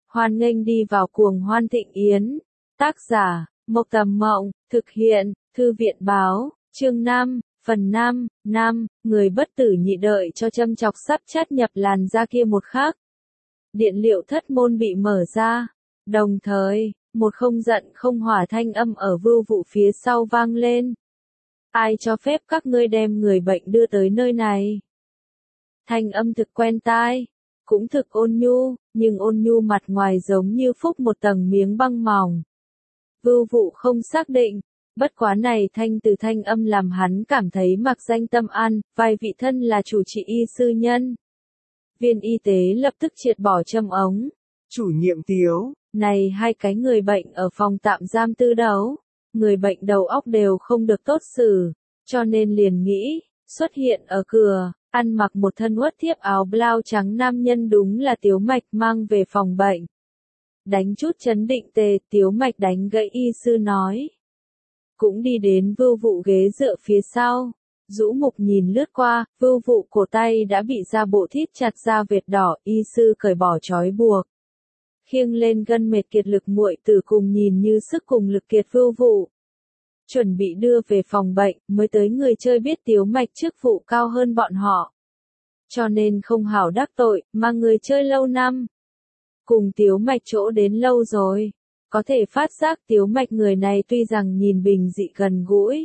Hoan nghênh đi vào cuồng hoan thịnh yến. Tác giả, Mộc Tầm Mộng, thực hiện, Thư viện báo, chương 5, phần 5, người bất tử nhị đợi cho châm chọc sắp chát nhập làn da kia một khắc. Điện liệu thất môn bị mở ra, đồng thời, một không giận không hỏa thanh âm ở vưu vụ phía sau vang lên. Ai cho phép các ngươi đem người bệnh đưa tới nơi này? Thanh âm thực quen tai, cũng thực ôn nhu, nhưng ôn nhu mặt ngoài giống như phúc một tầng miếng băng mỏng. Vưu vụ không xác định, bất quá này thanh từ thanh âm làm hắn cảm thấy mặc danh tâm an, vài vị thân là chủ trị y sư nhân. Viên y tế lập tức triệt bỏ châm ống. Chủ nhiệm Tiếu, này hai cái người bệnh ở phòng tạm giam tư đấu, người bệnh đầu óc đều không được tốt xử, cho nên liền nghĩ, xuất hiện ở cửa, ăn mặc một thân uất thiếp áo blau trắng nam nhân đúng là Tiếu Mạch mang về phòng bệnh. Đánh chút chấn định tề, Tiếu Mạch đánh gãy y sư nói. Cũng đi đến vưu vụ ghế dựa phía sau, rũ mục nhìn lướt qua, vưu vụ cổ tay đã bị da bộ thít chặt ra vệt đỏ, y sư cởi bỏ trói buộc. Khiêng lên gân mệt kiệt lực muội tử cùng nhìn như sức cùng lực kiệt vưu vụ. Chuẩn bị đưa về phòng bệnh, mới tới người chơi biết Tiếu Mạch chức vụ cao hơn bọn họ. Cho nên không hảo đắc tội, mà người chơi lâu năm. Cùng Tiếu Mạch chỗ đến lâu rồi. Có thể phát giác Tiếu Mạch người này tuy rằng nhìn bình dị gần gũi.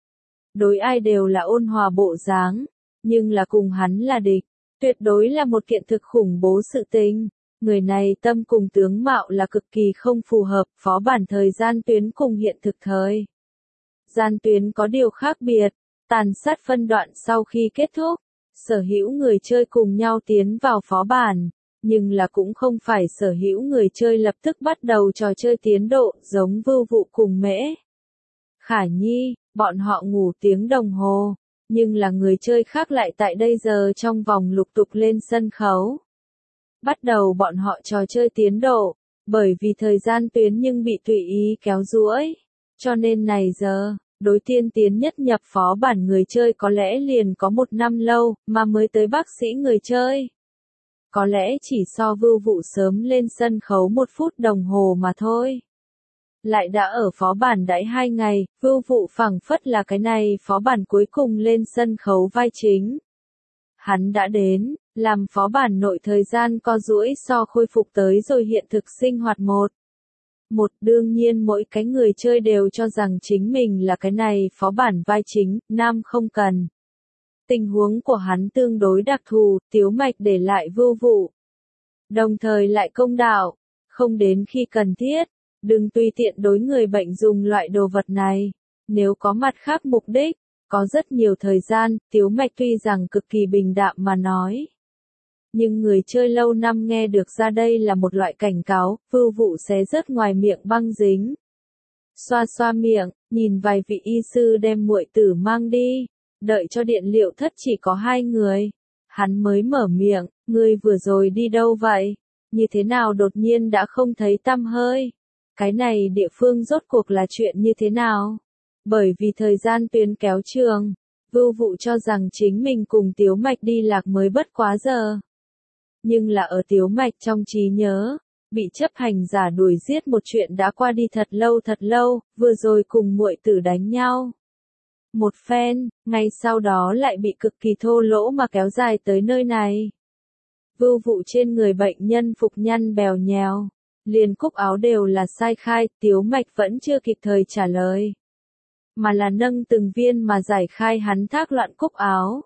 Đối ai đều là ôn hòa bộ dáng, nhưng là cùng hắn là địch. Tuyệt đối là một kiện thực khủng bố sự tình. Người này tâm cùng tướng mạo là cực kỳ không phù hợp, phó bản thời gian tuyến cùng hiện thực thời. Gian tuyến có điều khác biệt, tàn sát phân đoạn sau khi kết thúc, sở hữu người chơi cùng nhau tiến vào phó bản, nhưng là cũng không phải sở hữu người chơi lập tức bắt đầu trò chơi tiến độ giống vưu vụ cùng Mễ Khả Nhi, bọn họ ngủ tiếng đồng hồ, nhưng là người chơi khác lại tại đây giờ trong vòng lục tục lên sân khấu. Bắt đầu bọn họ trò chơi tiến độ, bởi vì thời gian tuyến nhưng bị tùy ý kéo duỗi, cho nên này giờ, đối tiên tiến nhất nhập phó bản người chơi có lẽ liền có 1 năm lâu, mà mới tới bác sĩ người chơi. Có lẽ chỉ so vưu vụ sớm lên sân khấu 1 phút đồng hồ mà thôi. Lại đã ở phó bản đãi 2 ngày, vưu vụ phảng phất là cái này phó bản cuối cùng lên sân khấu vai chính. Hắn đã đến, làm phó bản nội thời gian co duỗi so khôi phục tới rồi hiện thực sinh hoạt đương nhiên mỗi cái người chơi đều cho rằng chính mình là cái này phó bản vai chính, nam không cần. Tình huống của hắn tương đối đặc thù, Tiếu Mạch để lại vưu vụ. Đồng thời lại công đạo, không đến khi cần thiết, đừng tùy tiện đối người bệnh dùng loại đồ vật này, nếu có mặt khác mục đích. Có rất nhiều thời gian, Tiếu Mạch tuy rằng cực kỳ bình đạm mà nói. Nhưng người chơi lâu năm nghe được ra đây là một loại cảnh cáo, vưu vụ xé rớt ngoài miệng băng dính. Xoa xoa miệng, nhìn vài vị y sư đem muội tử mang đi, đợi cho điện liệu thất chỉ có 2 người. Hắn mới mở miệng, ngươi vừa rồi đi đâu vậy? Như thế nào đột nhiên đã không thấy tăm hơi? Cái này địa phương rốt cuộc là chuyện như thế nào? Bởi vì thời gian tuyến kéo trường, vưu vụ cho rằng chính mình cùng Tiếu Mạch đi lạc mới bất quá giờ. Nhưng là ở Tiếu Mạch trong trí nhớ, bị chấp hành giả đuổi giết một chuyện đã qua đi thật lâu, vừa rồi cùng muội tử đánh nhau. Một phen, ngay sau đó lại bị cực kỳ thô lỗ mà kéo dài tới nơi này. Vưu vụ trên người bệnh nhân phục nhăn bèo nhèo, liền cúc áo đều là sai khai, Tiếu Mạch vẫn chưa kịp thời trả lời. Mà là nâng từng viên mà giải khai hắn thác loạn cúc áo.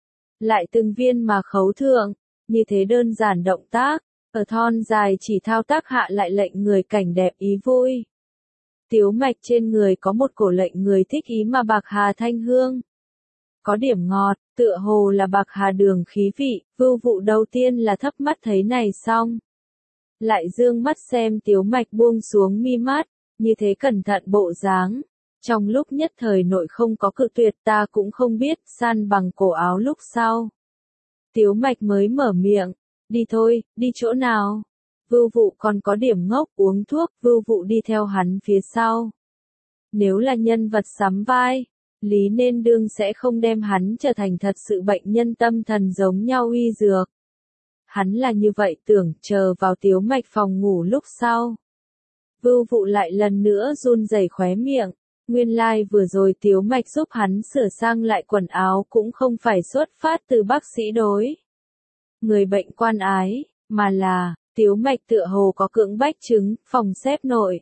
Lại từng viên mà khấu thượng, như thế đơn giản động tác, ở thon dài chỉ thao tác hạ lại lệnh người cảnh đẹp ý vui. Tiếu Mạch trên người có một cổ lệnh người thích ý mà bạc hà thanh hương. Có điểm ngọt, tựa hồ là bạc hà đường khí vị, vưu vụ đầu tiên là thấp mắt thấy này xong. Lại dương mắt xem Tiếu Mạch buông xuống mi mắt, như thế cẩn thận bộ dáng. Trong lúc nhất thời nội không có cự tuyệt ta cũng không biết, san bằng cổ áo lúc sau. Tiếu Mạch mới mở miệng, đi thôi, đi chỗ nào? Vưu vụ còn có điểm ngốc uống thuốc, vưu vụ đi theo hắn phía sau. Nếu là nhân vật sắm vai, Lý nên đương sẽ không đem hắn trở thành thật sự bệnh nhân tâm thần giống nhau uy dược. Hắn là như vậy tưởng, chờ vào Tiếu Mạch phòng ngủ lúc sau. Vưu Vụ lại lần nữa run rẩy khóe miệng. Nguyên lai vừa rồi Tiếu Mạch giúp hắn sửa sang lại quần áo cũng không phải xuất phát từ bác sĩ đối người bệnh quan ái, mà là, Tiếu Mạch tựa hồ có cưỡng bách chứng, phòng xếp nội.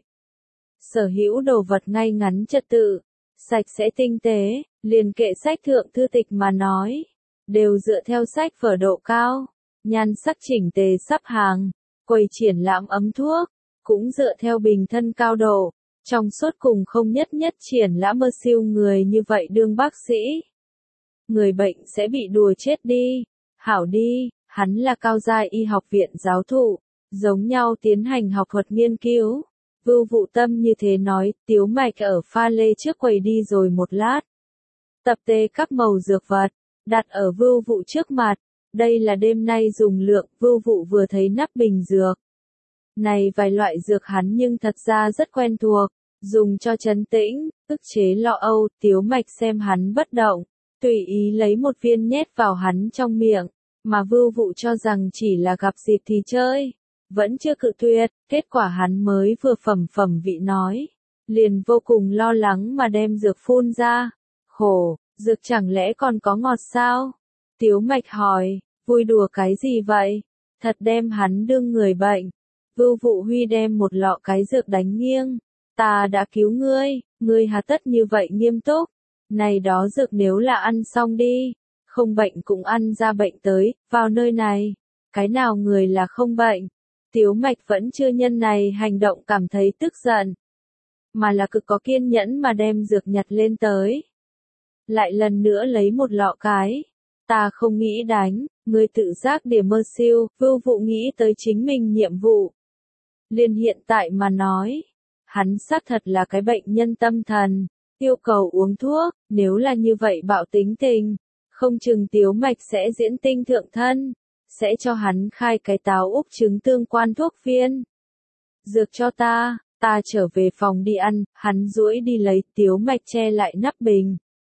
Sở hữu đồ vật ngay ngắn trật tự, sạch sẽ tinh tế, liền kệ sách thượng thư tịch mà nói, đều dựa theo sách vở độ cao, nhan sắc chỉnh tề sắp hàng, quầy triển lãm ấm thuốc, cũng dựa theo bình thân cao độ, trong suốt cùng không nhất triển lãm mơ siêu người như vậy đương bác sĩ. Người bệnh sẽ bị đùa chết đi, hảo đi, hắn là cao giai y học viện giáo thụ, giống nhau tiến hành học thuật nghiên cứu. Vưu Vụ Tâm như thế nói, Tiếu Mạch ở pha lê trước quầy đi rồi một lát. Tập tê các màu dược vật, đặt ở Vưu Vụ trước mặt, đây là đêm nay dùng lượng, Vưu Vụ vừa thấy nắp bình dược. Này vài loại dược hắn nhưng thật ra rất quen thuộc, dùng cho trấn tĩnh, ức chế lo âu, Tiếu Mạch xem hắn bất động, tùy ý lấy một viên nhét vào hắn trong miệng, mà Vưu Vụ cho rằng chỉ là gặp dịp thì chơi. Vẫn chưa cự tuyệt, kết quả hắn mới vừa phẩm vị nói. Liền vô cùng lo lắng mà đem dược phun ra. Khổ, dược chẳng lẽ còn có ngọt sao? Tiếu Mạch hỏi, vui đùa cái gì vậy? Thật đem hắn đương người bệnh. Vưu Vụ Huy đem một lọ cái dược đánh nghiêng. Ta đã cứu ngươi hà tất như vậy nghiêm túc. Này đó dược nếu là ăn xong đi, không bệnh cũng ăn ra bệnh tới, vào nơi này. Cái nào người là không bệnh? Tiếu Mạch vẫn chưa nhân này hành động cảm thấy tức giận, mà là cực có kiên nhẫn mà đem dược nhặt lên tới. Lại lần nữa lấy một lọ cái. Ta không nghĩ đánh, ngươi tự giác điểm mơ siêu, Vưu Vụ nghĩ tới chính mình nhiệm vụ. Liền hiện tại mà nói, hắn xác thật là cái bệnh nhân tâm thần, yêu cầu uống thuốc, nếu là như vậy bạo tính tình, không chừng Tiếu Mạch sẽ diễn tinh thượng thân. Sẽ cho hắn khai cái táo úc trứng tương quan thuốc viên. Dược cho ta trở về phòng đi ăn, hắn duỗi đi lấy, Tiếu Mạch che lại nắp bình.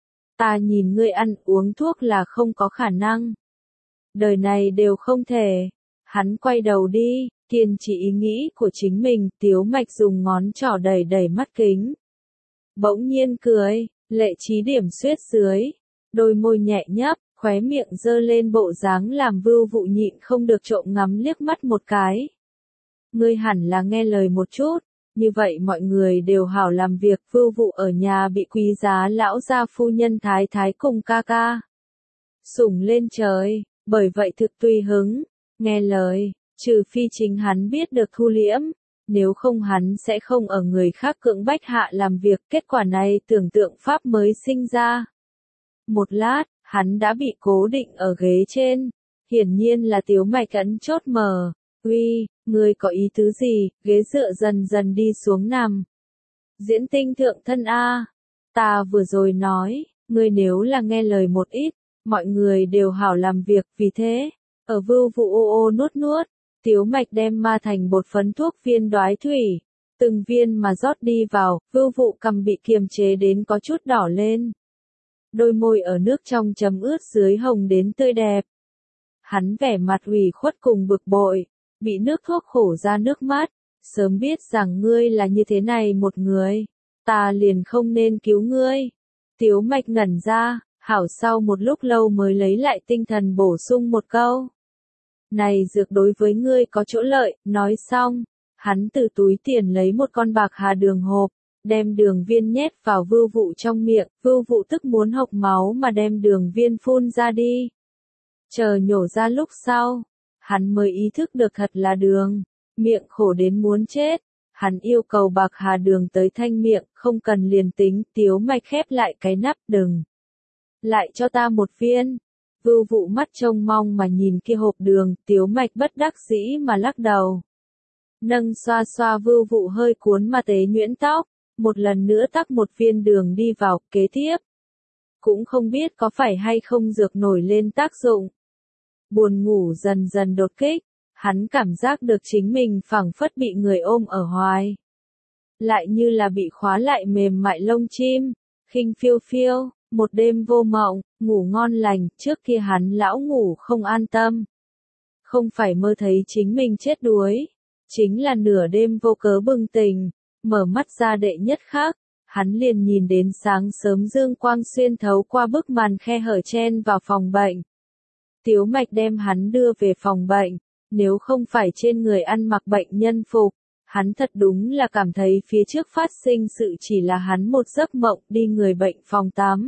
Ta nhìn ngươi ăn uống thuốc là không có khả năng. Đời này đều không thể. Hắn quay đầu đi, kiên trì ý nghĩ của chính mình, Tiếu Mạch dùng ngón trỏ đẩy mắt kính. Bỗng nhiên cười, lệ trí điểm xuyết dưới, đôi môi nhẹ nhấp. Khóe miệng dơ lên bộ dáng làm Vưu Vụ nhịn không được trộm ngắm liếc mắt một cái. Ngươi hẳn là nghe lời một chút, như vậy mọi người đều hảo làm việc. Vưu Vụ ở nhà bị quý giá lão gia phu nhân thái thái cùng ca ca sủng lên trời, bởi vậy thực tùy hứng, nghe lời, trừ phi chính hắn biết được thu liễm, nếu không hắn sẽ không ở người khác cưỡng bách hạ làm việc. Kết quả này tưởng tượng pháp mới sinh ra. Một lát, hắn đã bị cố định ở ghế trên, hiển nhiên là Tiếu Mạch ấn chốt mở. Uy, ngươi có ý tứ gì? Ghế dựa dần dần đi xuống nằm. Diễn tinh thượng thân A. Ta vừa rồi nói, ngươi nếu là nghe lời một ít, mọi người đều hảo làm việc, vì thế, ở Vưu Vụ ô nuốt, Tiếu Mạch đem ma thành bột phấn thuốc viên đoái thủy, từng viên mà rót đi vào, Vưu Vụ cằm bị kiềm chế đến có chút đỏ lên. Đôi môi ở nước trong chấm ướt dưới hồng đến tươi đẹp. Hắn vẻ mặt ủy khuất cùng bực bội, bị nước thuốc khổ ra nước mắt, sớm biết rằng ngươi là như thế này một người, ta liền không nên cứu ngươi. Tiếu Mạch ngẩn ra, hảo sau một lúc lâu mới lấy lại tinh thần bổ sung một câu. Này dược đối với ngươi có chỗ lợi, nói xong, hắn từ túi tiền lấy một con bạc hà đường hộp. Đem đường viên nhét vào Vưu Vụ trong miệng, Vưu Vụ tức muốn hộc máu mà đem đường viên phun ra đi. Chờ nhổ ra lúc sau, hắn mới ý thức được thật là đường, miệng khổ đến muốn chết. Hắn yêu cầu bạc hà đường tới thanh miệng, không cần liền tính. Tiếu Mạch khép lại cái nắp, đừng. Lại cho ta một viên. Vưu Vụ mắt trông mong mà nhìn kia hộp đường, Tiếu Mạch bất đắc dĩ mà lắc đầu. Nâng xoa Vưu Vụ hơi cuốn mà tế nhuyễn tóc. Một lần nữa tắc một viên đường đi vào, kế tiếp. Cũng không biết có phải hay không dược nổi lên tác dụng. Buồn ngủ dần dần đột kích, hắn cảm giác được chính mình phảng phất bị người ôm ở hoài. Lại như là bị khóa lại mềm mại lông chim, khinh phiêu phiêu, một đêm vô mộng, ngủ ngon lành, trước kia hắn lão ngủ không an tâm. không phải mơ thấy chính mình chết đuối, chính là nửa đêm vô cớ bừng tỉnh, mở mắt ra đệ nhất khắc, hắn liền nhìn đến sáng sớm dương quang xuyên thấu qua bức màn khe hở chen vào phòng bệnh. Tiếu Mạch đem hắn đưa về phòng bệnh, nếu không phải trên người ăn mặc bệnh nhân phục, hắn thật đúng là cảm thấy phía trước phát sinh sự chỉ là hắn một giấc mộng đi người bệnh phòng tắm.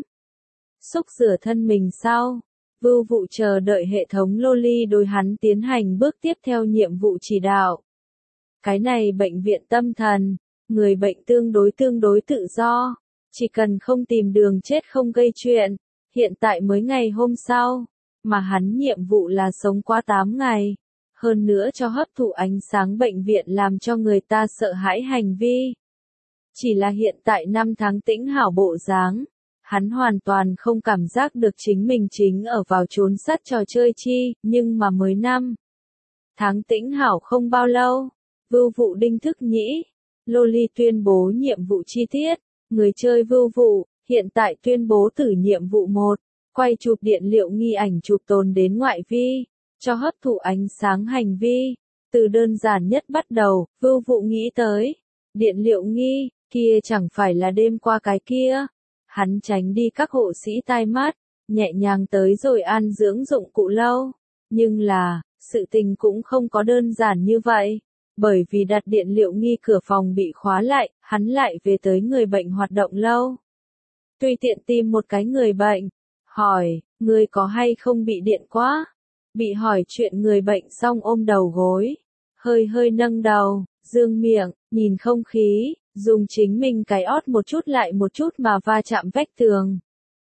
Xúc rửa thân mình sau, Vưu Vụ chờ đợi hệ thống Loli đối hắn tiến hành bước tiếp theo nhiệm vụ chỉ đạo. Cái này bệnh viện tâm thần, người bệnh tương đối tự do, chỉ cần không tìm đường chết không gây chuyện, hiện tại mới ngày hôm sau, mà hắn nhiệm vụ là sống qua 8 ngày, hơn nữa cho hấp thụ ánh sáng bệnh viện làm cho người ta sợ hãi hành vi. Chỉ là hiện tại 5 tháng tĩnh hảo bộ dáng, hắn hoàn toàn không cảm giác được chính mình chính ở vào chốn sắt trò chơi chi, nhưng mà mới 5 tháng tĩnh hảo không bao lâu, Vưu Vụ đinh thức nhĩ, Loli tuyên bố nhiệm vụ chi tiết, người chơi Vưu Vụ, hiện tại tuyên bố tử nhiệm vụ 1, quay chụp điện liệu nghi ảnh chụp tồn đến ngoại vi, cho hấp thụ ánh sáng hành vi, từ đơn giản nhất bắt đầu, Vưu Vụ nghĩ tới, điện liệu nghi, kia chẳng phải là đêm qua cái kia, hắn tránh đi các hộ sĩ tai mắt, nhẹ nhàng tới rồi an dưỡng dụng cụ lâu, nhưng là, sự tình cũng không có đơn giản như vậy. Bởi vì đặt điện liệu nghi cửa phòng bị khóa lại, hắn lại về tới người bệnh hoạt động lâu. Tùy tiện tìm một cái người bệnh, hỏi, người có hay không bị điện quá? Bị hỏi chuyện người bệnh xong ôm đầu gối, hơi nâng đầu, dương miệng, nhìn không khí, dùng chính mình cái ót một chút lại một chút mà va chạm vách tường.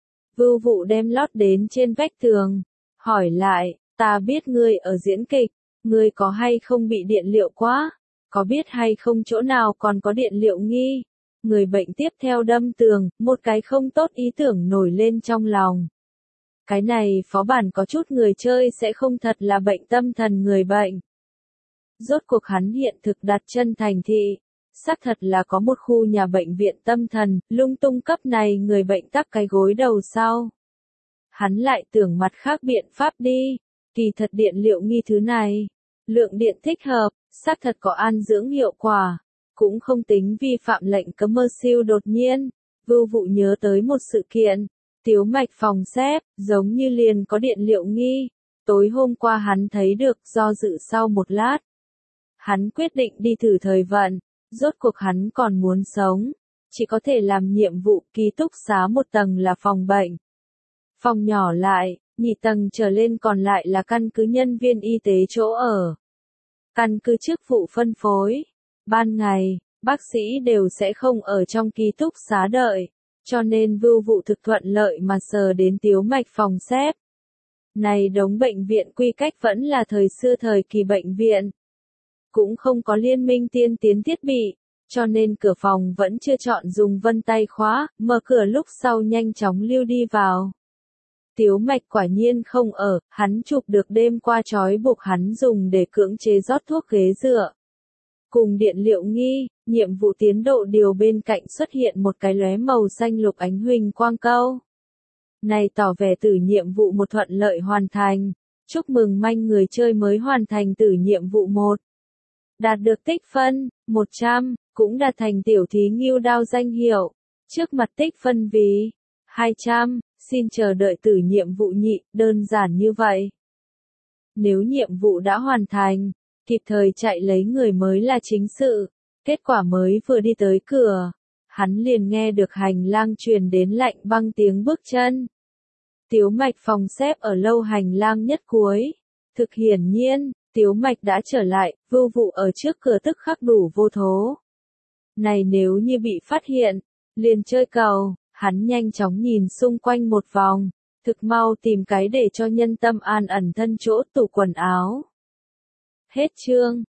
Vưu Vụ đem lót đến trên vách tường, hỏi lại, ta biết ngươi ở diễn kịch. Ngươi có hay không bị điện liệu quá? Có biết hay không chỗ nào còn có điện liệu nghi? Người bệnh tiếp theo đâm tường, một cái không tốt ý tưởng nổi lên trong lòng. Cái này phó bản có chút người chơi sẽ không thật là bệnh tâm thần người bệnh. Rốt cuộc hắn hiện thực đặt chân thành thị. Xác thật là có một khu nhà bệnh viện tâm thần, lung tung cấp này người bệnh tắc cái gối đầu sau. Hắn lại tưởng mặt khác biện pháp đi. Kỳ thật điện liệu nghi thứ này, lượng điện thích hợp, xác thật có an dưỡng hiệu quả, cũng không tính vi phạm lệnh cấm mơ siêu đột nhiên. Vưu Vụ nhớ tới một sự kiện, Tiếu Mạch phòng xếp, giống như liền có điện liệu nghi. Tối hôm qua hắn thấy được, do dự sau một lát. Hắn quyết định đi thử thời vận, rốt cuộc hắn còn muốn sống, chỉ có thể làm nhiệm vụ ký túc xá một tầng là phòng bệnh. Phòng nhỏ lại. Nhị tầng trở lên còn lại là căn cứ nhân viên y tế chỗ ở. Căn cứ chức vụ phân phối. Ban ngày, bác sĩ đều sẽ không ở trong ký túc xá đợi, cho nên Vưu Vụ thực thuận lợi mà sờ đến Tiếu Mạch phòng xếp. Này đống bệnh viện quy cách vẫn là thời xưa thời kỳ bệnh viện. Cũng không có liên minh tiên tiến thiết bị, cho nên cửa phòng vẫn chưa chọn dùng vân tay khóa, mở cửa lúc sau nhanh chóng lưu đi vào. Tiếu Mạch quả nhiên không ở, hắn chụp được đêm qua trói buộc hắn dùng để cưỡng chế rót thuốc ghế dựa. Cùng điện liệu nghi, nhiệm vụ tiến độ điều bên cạnh xuất hiện một cái lóe màu xanh lục ánh huỳnh quang câu. Này tỏ vẻ tử nhiệm vụ một thuận lợi hoàn thành. Chúc mừng manh người chơi mới hoàn thành tử nhiệm vụ 1. Đạt được tích phân, 100, cũng đạt thành tiểu thí ngưu đao danh hiệu. Trước mặt tích phân vì 200. Xin chờ đợi tử nhiệm vụ nhị, đơn giản như vậy. Nếu nhiệm vụ đã hoàn thành, kịp thời chạy lấy người mới là chính sự. Kết quả mới vừa đi tới cửa, hắn liền nghe được hành lang truyền đến lạnh băng tiếng bước chân. Tiếu Mạch phòng xếp ở lâu hành lang nhất cuối. Thực hiển nhiên, Tiếu Mạch đã trở lại, Vưu Vụ ở trước cửa tức khắc đủ vô thố. Này nếu như bị phát hiện, liền chơi cầu. Hắn nhanh chóng nhìn xung quanh một vòng, thực mau tìm cái để cho nhân tâm an ẩn thân chỗ tủ quần áo. Hết chương.